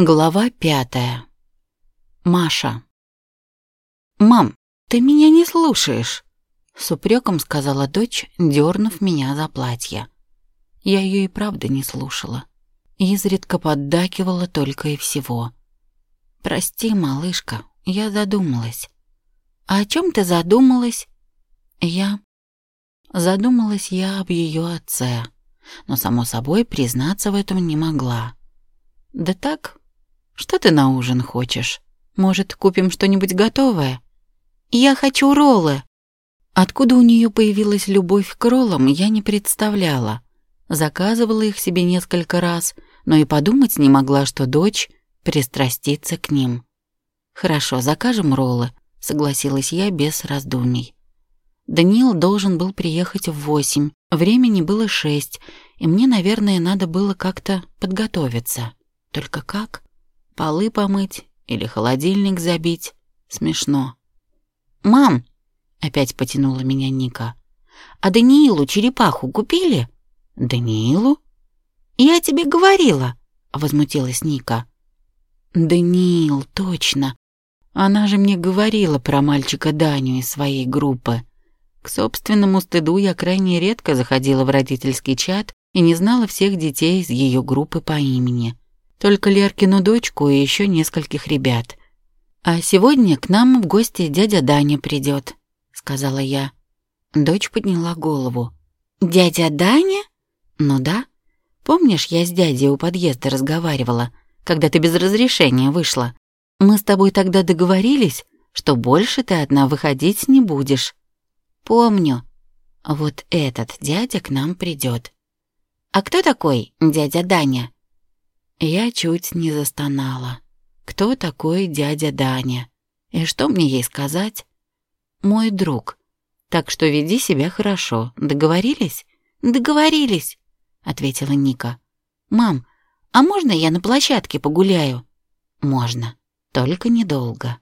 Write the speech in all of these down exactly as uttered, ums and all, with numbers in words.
Глава пятая. Маша. «Мам, ты меня не слушаешь», — с упреком сказала дочь, дернув меня за платье. Я ее и правда не слушала. Изредка поддакивала только и всего. «Прости, малышка, я задумалась». «А о чем ты задумалась?» «Я...» Задумалась я об ее отце, но, само собой, признаться в этом не могла. «Да так, что ты на ужин хочешь? Может, купим что-нибудь готовое?» «Я хочу роллы». Откуда у нее появилась любовь к роллам, я не представляла. Заказывала их себе несколько раз, но и подумать не могла, что дочь пристрастится к ним. «Хорошо, закажем роллы», — согласилась я без раздумий. Даниил должен был приехать в восемь, времени было шесть, и мне, наверное, надо было как-то подготовиться. Только как? Полы помыть или холодильник забить? Смешно. «Мам!» — опять потянула меня Ника. «А Даниилу черепаху купили?» «Даниилу?» «Я тебе говорила!» — возмутилась Ника. «Даниил, точно! Она же мне говорила про мальчика Даню из своей группы. К собственному стыду я крайне редко заходила в родительский чат и не знала всех детей из ее группы по имени. Только Леркину дочку и еще нескольких ребят. «А сегодня к нам в гости дядя Даня придет», — сказала я. Дочь подняла голову. «Дядя Даня?» «Ну да. Помнишь, я с дядей у подъезда разговаривала, когда ты без разрешения вышла? Мы с тобой тогда договорились, что больше ты одна выходить не будешь». «Помню. Вот этот дядя к нам придет». «А кто такой дядя Даня?» Я чуть не застонала. Кто такой дядя Даня? И что мне ей сказать? «Мой друг. Так что веди себя хорошо. Договорились?» «Договорились», — ответила Ника. «Мам, а можно я на площадке погуляю?» «Можно, только недолго».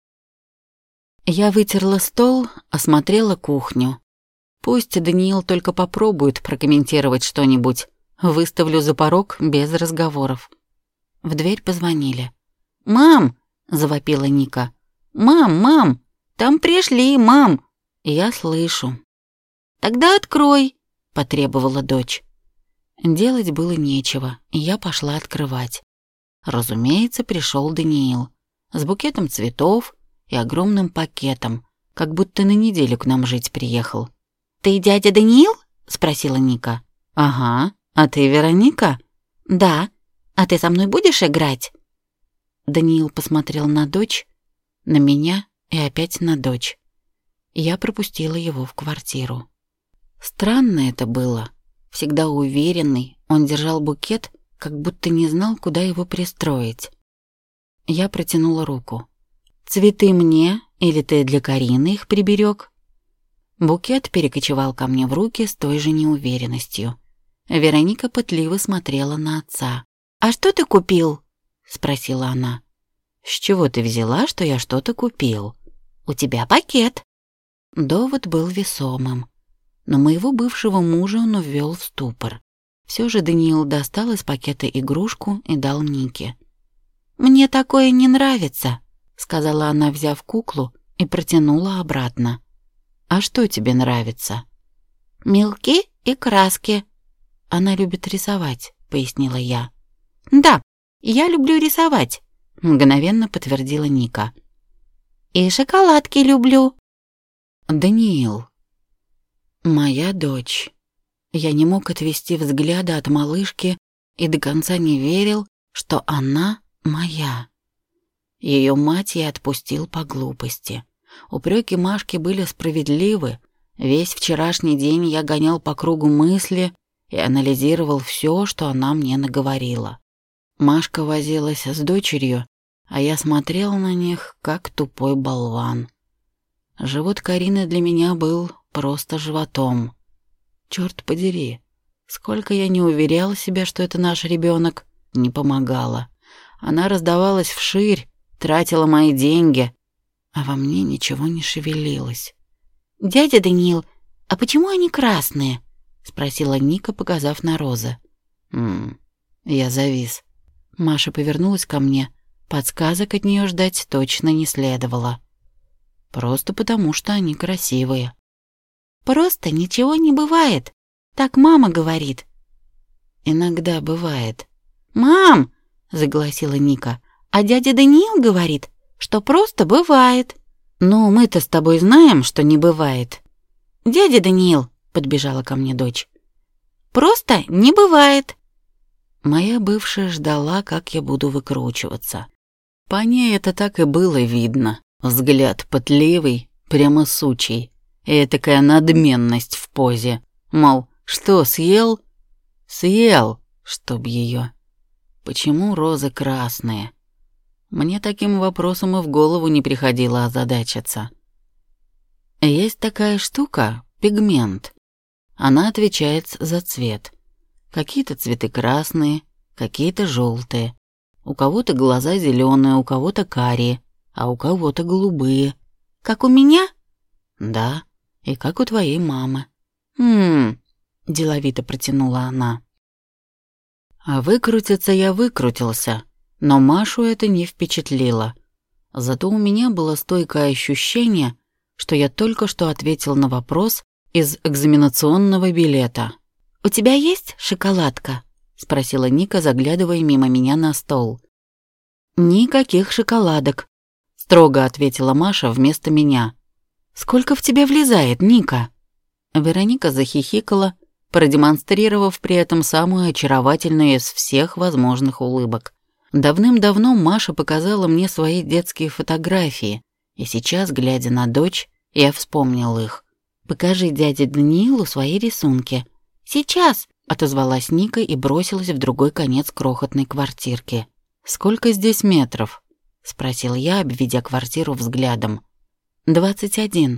Я вытерла стол, осмотрела кухню. Пусть Даниил только попробует прокомментировать что-нибудь. Выставлю за порог без разговоров. В дверь позвонили. «Мам!» — завопила Ника. «Мам, мам! Там пришли, мам!» «Я слышу». «Тогда открой!» — потребовала дочь. Делать было нечего, и я пошла открывать. Разумеется, пришел Даниил. С букетом цветов и огромным пакетом, как будто на неделю к нам жить приехал. «Ты дядя Даниил?» — спросила Ника. «Ага. А ты Вероника?» «Да. А ты со мной будешь играть?» Даниил посмотрел на дочь, на меня и опять на дочь. Я пропустила его в квартиру. Странно это было. Всегда уверенный, он держал букет, как будто не знал, куда его пристроить. Я протянула руку. «Цветы мне, или ты для Карины их приберег?» Букет перекочевал ко мне в руки с той же неуверенностью. Вероника пытливо смотрела на отца. «А что ты купил?» — спросила она. «С чего ты взяла, что я что-то купил? У тебя пакет». Довод был весомым, но моего бывшего мужа он ввел в ступор. Все же Даниил достал из пакета игрушку и дал Нике. «Мне такое не нравится», — сказала она, взяв куклу, и протянула обратно. «А что тебе нравится?» «Мелки и краски». «Она любит рисовать», — пояснила я. «Да, я люблю рисовать», — мгновенно подтвердила Ника. «И шоколадки люблю». «Даниил». «Моя дочь». Я не мог отвести взгляда от малышки и до конца не верил, что она моя. Ее мать я отпустил по глупости. Упреки Машки были справедливы. Весь вчерашний день я гонял по кругу мысли и анализировал все, что она мне наговорила. Машка возилась с дочерью, а я смотрел на них, как тупой болван. Живот Карины для меня был просто животом. Черт подери, сколько я не уверял себя, что это наш ребенок, не помогало. Она раздавалась вширь, тратила мои деньги, а во мне ничего не шевелилось. «Дядя Даниил, а почему они красные?» — спросила Ника, показав на розы. «М-м, я завис. Маша повернулась ко мне. Подсказок от нее ждать точно не следовало. Просто потому, что они красивые. Просто ничего не бывает. Так мама говорит. Иногда бывает. Мам, загласила Ника, а дядя Даниил говорит, что просто бывает. Ну, мы-то с тобой знаем, что не бывает. Дядя Даниил, подбежала ко мне дочь. Просто не бывает. Моя бывшая ждала, как я буду выкручиваться. По ней это так и было видно. Взгляд пытливый, прямо сучий. И такая надменность в позе. Мол, что, съел? Съел, чтоб ее. Почему розы красные? Мне таким вопросом и в голову не приходило озадачиться. Есть такая штука — пигмент. Она отвечает за цвет. Какие-то цветы красные, какие-то желтые. У кого-то глаза зеленые, у кого-то карие, а у кого-то голубые. Как у меня? Да, и как у твоей мамы. Хм, деловито протянула она. А выкрутиться я выкрутился, но Машу это не впечатлило. Зато у меня было стойкое ощущение, что я только что ответил на вопрос из экзаменационного билета. «У тебя есть шоколадка?» — спросила Ника, заглядывая мимо меня на стол. «Никаких шоколадок», — строго ответила Маша вместо меня. «Сколько в тебя влезает, Ника?» Вероника захихикала, продемонстрировав при этом самую очаровательную из всех возможных улыбок. Давным-давно Маша показала мне свои детские фотографии, и сейчас, глядя на дочь, я вспомнил их. «Покажи дяде Даниилу свои рисунки». «Сейчас!» — отозвалась Ника и бросилась в другой конец крохотной квартирки. «Сколько здесь метров?» — спросил я, обведя квартиру взглядом. «Двадцать один».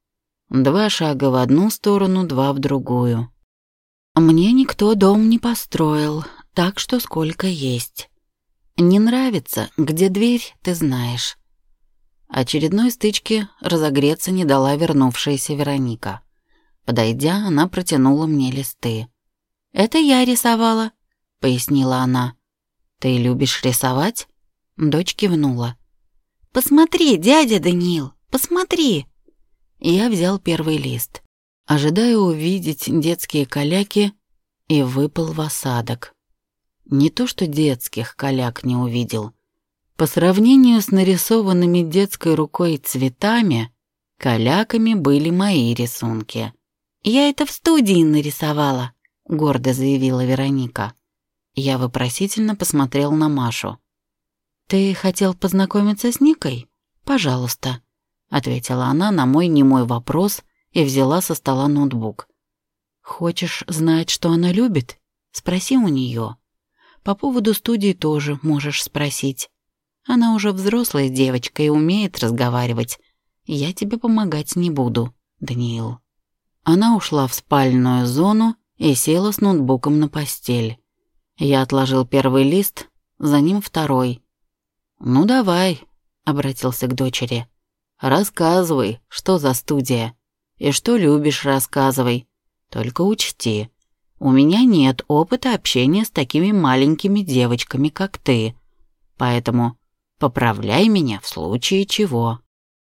Два шага в одну сторону, два в другую. Мне никто дом не построил, так что сколько есть. Не нравится, где дверь, ты знаешь. Очередной стычке разогреться не дала вернувшаяся Вероника. Подойдя, она протянула мне листы. «Это я рисовала», — пояснила она. «Ты любишь рисовать?» Дочь кивнула. «Посмотри, дядя Даниил, посмотри!» Я взял первый лист, ожидая увидеть детские каляки, и выпал в осадок. Не то что детских каляк не увидел. По сравнению с нарисованными детской рукой цветами, каляками были мои рисунки. «Я это в студии нарисовала», — гордо заявила Вероника. Я вопросительно посмотрел на Машу. «Ты хотел познакомиться с Никой? Пожалуйста», — ответила она на мой немой вопрос и взяла со стола ноутбук. «Хочешь знать, что она любит? Спроси у нее. По поводу студии тоже можешь спросить. Она уже взрослая девочка и умеет разговаривать. Я тебе помогать не буду, Даниил». Она ушла в спальную зону и села с ноутбуком на постель. Я отложил первый лист, за ним второй. «Ну давай», — обратился к дочери. «Рассказывай, что за студия. И что любишь, рассказывай. Только учти, у меня нет опыта общения с такими маленькими девочками, как ты. Поэтому поправляй меня в случае чего».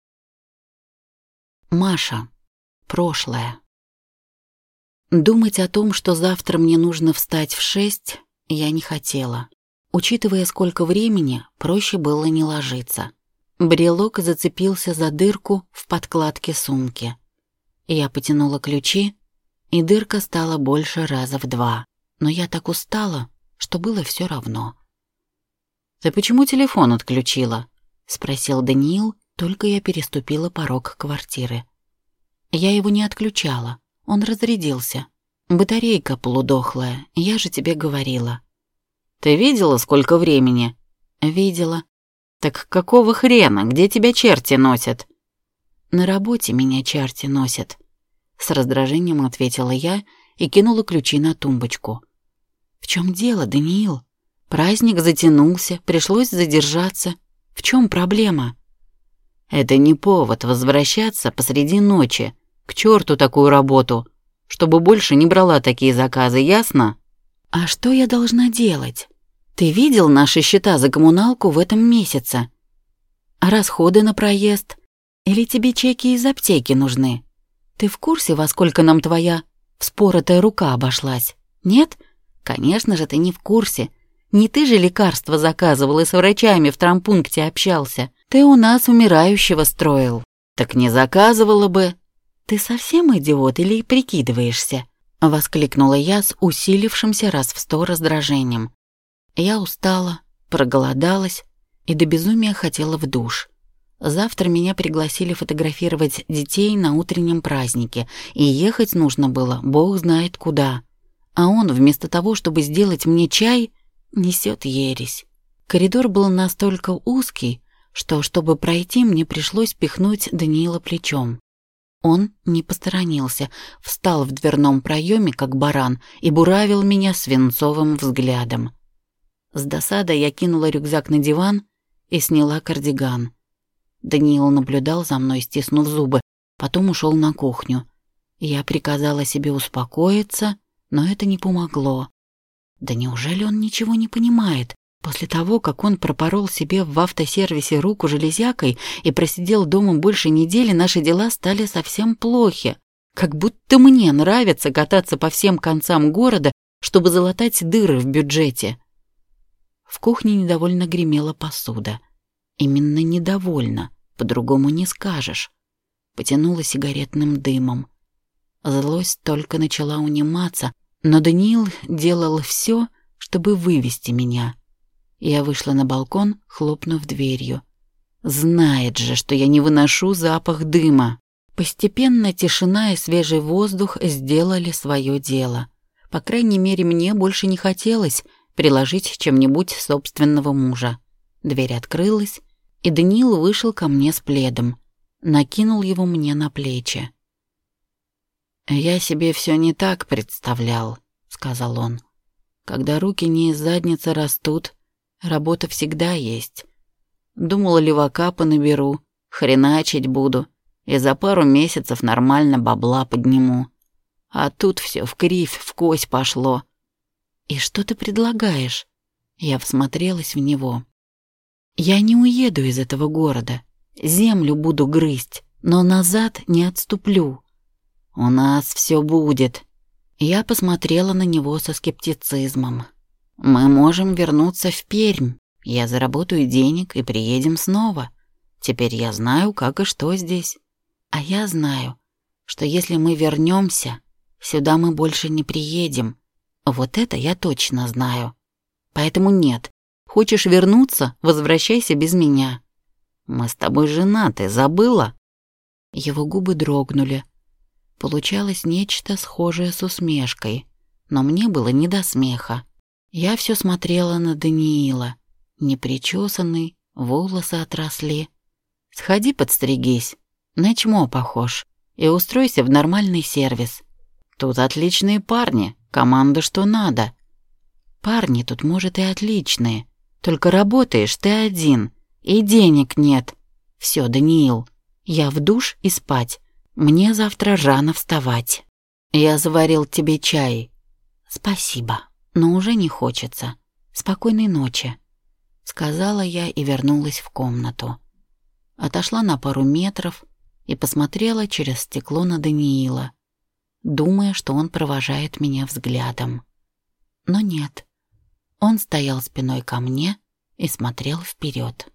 Маша. Прошлое. Думать о том, что завтра мне нужно встать в шесть, я не хотела. Учитывая, сколько времени, проще было не ложиться. Брелок зацепился за дырку в подкладке сумки. Я потянула ключи, и дырка стала больше раза в два. Но я так устала, что было все равно. «Ты почему телефон отключила?» — спросил Даниил, только я переступила порог квартиры. Я его не отключала, он разрядился. Батарейка полудохлая, я же тебе говорила. «Ты видела, сколько времени?» «Видела». «Так какого хрена? Где тебя черти носят?» «На работе меня черти носят», — с раздражением ответила я и кинула ключи на тумбочку. «В чем дело, Даниил? Праздник затянулся, пришлось задержаться. В чем проблема?» «Это не повод возвращаться посреди ночи. К черту такую работу, чтобы больше не брала такие заказы, ясно?» «А что я должна делать? Ты видел наши счета за коммуналку в этом месяце? А расходы на проезд? Или тебе чеки из аптеки нужны? Ты в курсе, во сколько нам твоя вспоротая рука обошлась? Нет? Конечно же, ты не в курсе. Не ты же лекарства заказывал и с врачами в травмпункте общался. Ты у нас умирающего строил. Так не заказывала бы. Ты совсем идиот или прикидываешься? Воскликнула я с усилившимся раз в сто раздражением. Я устала, проголодалась и до безумия хотела в душ. Завтра меня пригласили фотографировать детей на утреннем празднике, и ехать нужно было бог знает куда. А он, вместо того, чтобы сделать мне чай, несет ересь. Коридор был настолько узкий, что, чтобы пройти, мне пришлось пихнуть Даниила плечом. Он не посторонился, встал в дверном проеме, как баран, и буравил меня свинцовым взглядом. С досадой я кинула рюкзак на диван и сняла кардиган. Даниил наблюдал за мной, стиснув зубы, потом ушел на кухню. Я приказала себе успокоиться, но это не помогло. Да неужели он ничего не понимает? После того, как он пропорол себе в автосервисе руку железякой и просидел дома больше недели, наши дела стали совсем плохи. Как будто мне нравится кататься по всем концам города, чтобы залатать дыры в бюджете. В кухне недовольно гремела посуда. Именно недовольно, по-другому не скажешь. Потянула сигаретным дымом. Злость только начала униматься, но Даниил делал все, чтобы вывести меня. Я вышла на балкон, хлопнув дверью. Знает же, что я не выношу запах дыма. Постепенно тишина и свежий воздух сделали свое дело. По крайней мере, мне больше не хотелось приложить чем-нибудь собственного мужа. Дверь открылась, и Даниил вышел ко мне с пледом. Накинул его мне на плечи. «Я себе все не так представлял», — сказал он. «Когда руки не из задницы растут, работа всегда есть. Думал, левака понаберу, хреначить буду, и за пару месяцев нормально бабла подниму. А тут все в кривь, в кость пошло». «И что ты предлагаешь?» Я всмотрелась в него. «Я не уеду из этого города. Землю буду грызть, но назад не отступлю. У нас все будет». Я посмотрела на него со скептицизмом. «Мы можем вернуться в Пермь. Я заработаю денег и приедем снова. Теперь я знаю, как и что здесь. А я знаю, что если мы вернемся, сюда мы больше не приедем. Вот это я точно знаю. Поэтому нет. Хочешь вернуться, возвращайся без меня. Мы с тобой женаты, забыла?» Его губы дрогнули. Получалось нечто схожее с усмешкой, но мне было не до смеха. Я все смотрела на Даниила. Непричесанный, волосы отросли. «Сходи подстригись, на чмо похож, и устройся в нормальный сервис. Тут отличные парни, команда что надо». «Парни тут, может, и отличные, только работаешь ты один, и денег нет. Все, Даниил, я в душ и спать. Мне завтра рано вставать. Я заварил тебе чай». «Спасибо, но уже не хочется. Спокойной ночи», — сказала я и вернулась в комнату. Отошла на пару метров и посмотрела через стекло на Даниила, думая, что он провожает меня взглядом. Но нет. Он стоял спиной ко мне и смотрел вперед.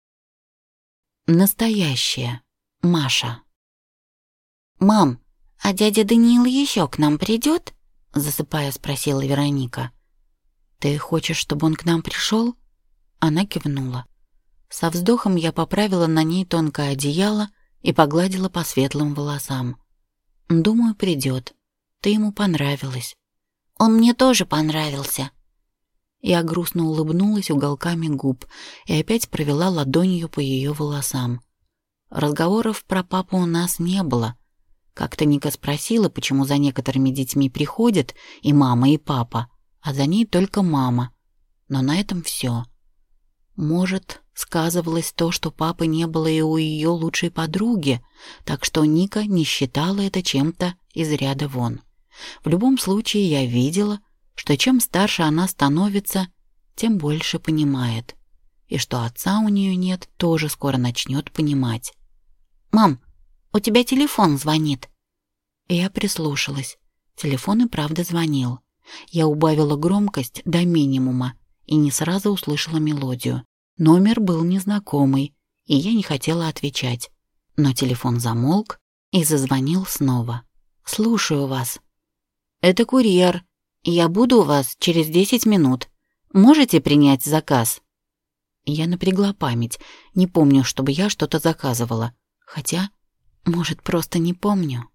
Настоящая Маша. «Мам, а дядя Даниил еще к нам придет?» — засыпая, спросила Вероника. «Ты хочешь, чтобы он к нам пришел?» Она кивнула. Со вздохом я поправила на ней тонкое одеяло и погладила по светлым волосам. «Думаю, придет. Ты ему понравилась». «Он мне тоже понравился». Я грустно улыбнулась уголками губ и опять провела ладонью по ее волосам. Разговоров про папу у нас не было. Как-то Ника спросила, почему за некоторыми детьми приходят и мама, и папа, а за ней только мама. Но на этом все. Может, сказывалось то, что папы не было и у ее лучшей подруги, так что Ника не считала это чем-то из ряда вон. В любом случае я видела, что чем старше она становится, тем больше понимает. И что отца у нее нет, тоже скоро начнет понимать. «Мам, у тебя телефон звонит». Я прислушалась. Телефон и правда звонил. Я убавила громкость до минимума и не сразу услышала мелодию. Номер был незнакомый, и я не хотела отвечать. Но телефон замолк и зазвонил снова. «Слушаю вас». «Это курьер. Я буду у вас через десять минут. Можете принять заказ?» Я напрягла память. Не помню, чтобы я что-то заказывала. Хотя, может, просто не помню.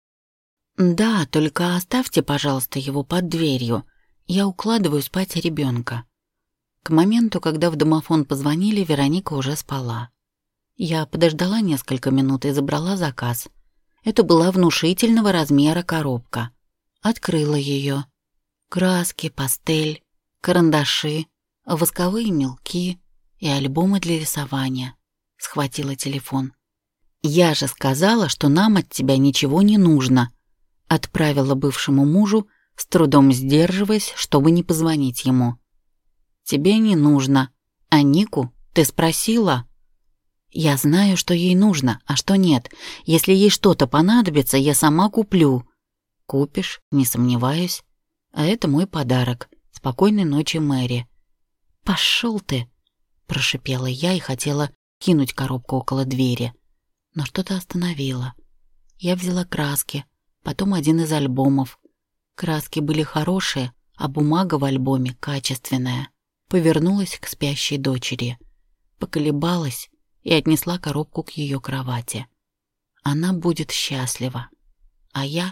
«Да, только оставьте, пожалуйста, его под дверью. Я укладываю спать ребенка». К моменту, когда в домофон позвонили, Вероника уже спала. Я подождала несколько минут и забрала заказ. Это была внушительного размера коробка. Открыла ее. Краски, пастель, карандаши, восковые мелки и альбомы для рисования. Схватила телефон. «Я же сказала, что нам от тебя ничего не нужно», отправила бывшему мужу, с трудом сдерживаясь, чтобы не позвонить ему. «Тебе не нужно. А Нику ты спросила?» «Я знаю, что ей нужно, а что нет. Если ей что-то понадобится, я сама куплю». «Купишь, не сомневаюсь. А это мой подарок. Спокойной ночи, Мэри». «Пошел ты!» – прошипела я и хотела кинуть коробку около двери. Но что-то остановило. Я взяла краски, потом один из альбомов. Краски были хорошие, а бумага в альбоме качественная. Повернулась к спящей дочери. Поколебалась и отнесла коробку к ее кровати. Она будет счастлива. А я?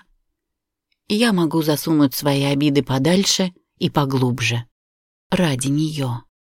Я могу засунуть свои обиды подальше и поглубже. Ради нее.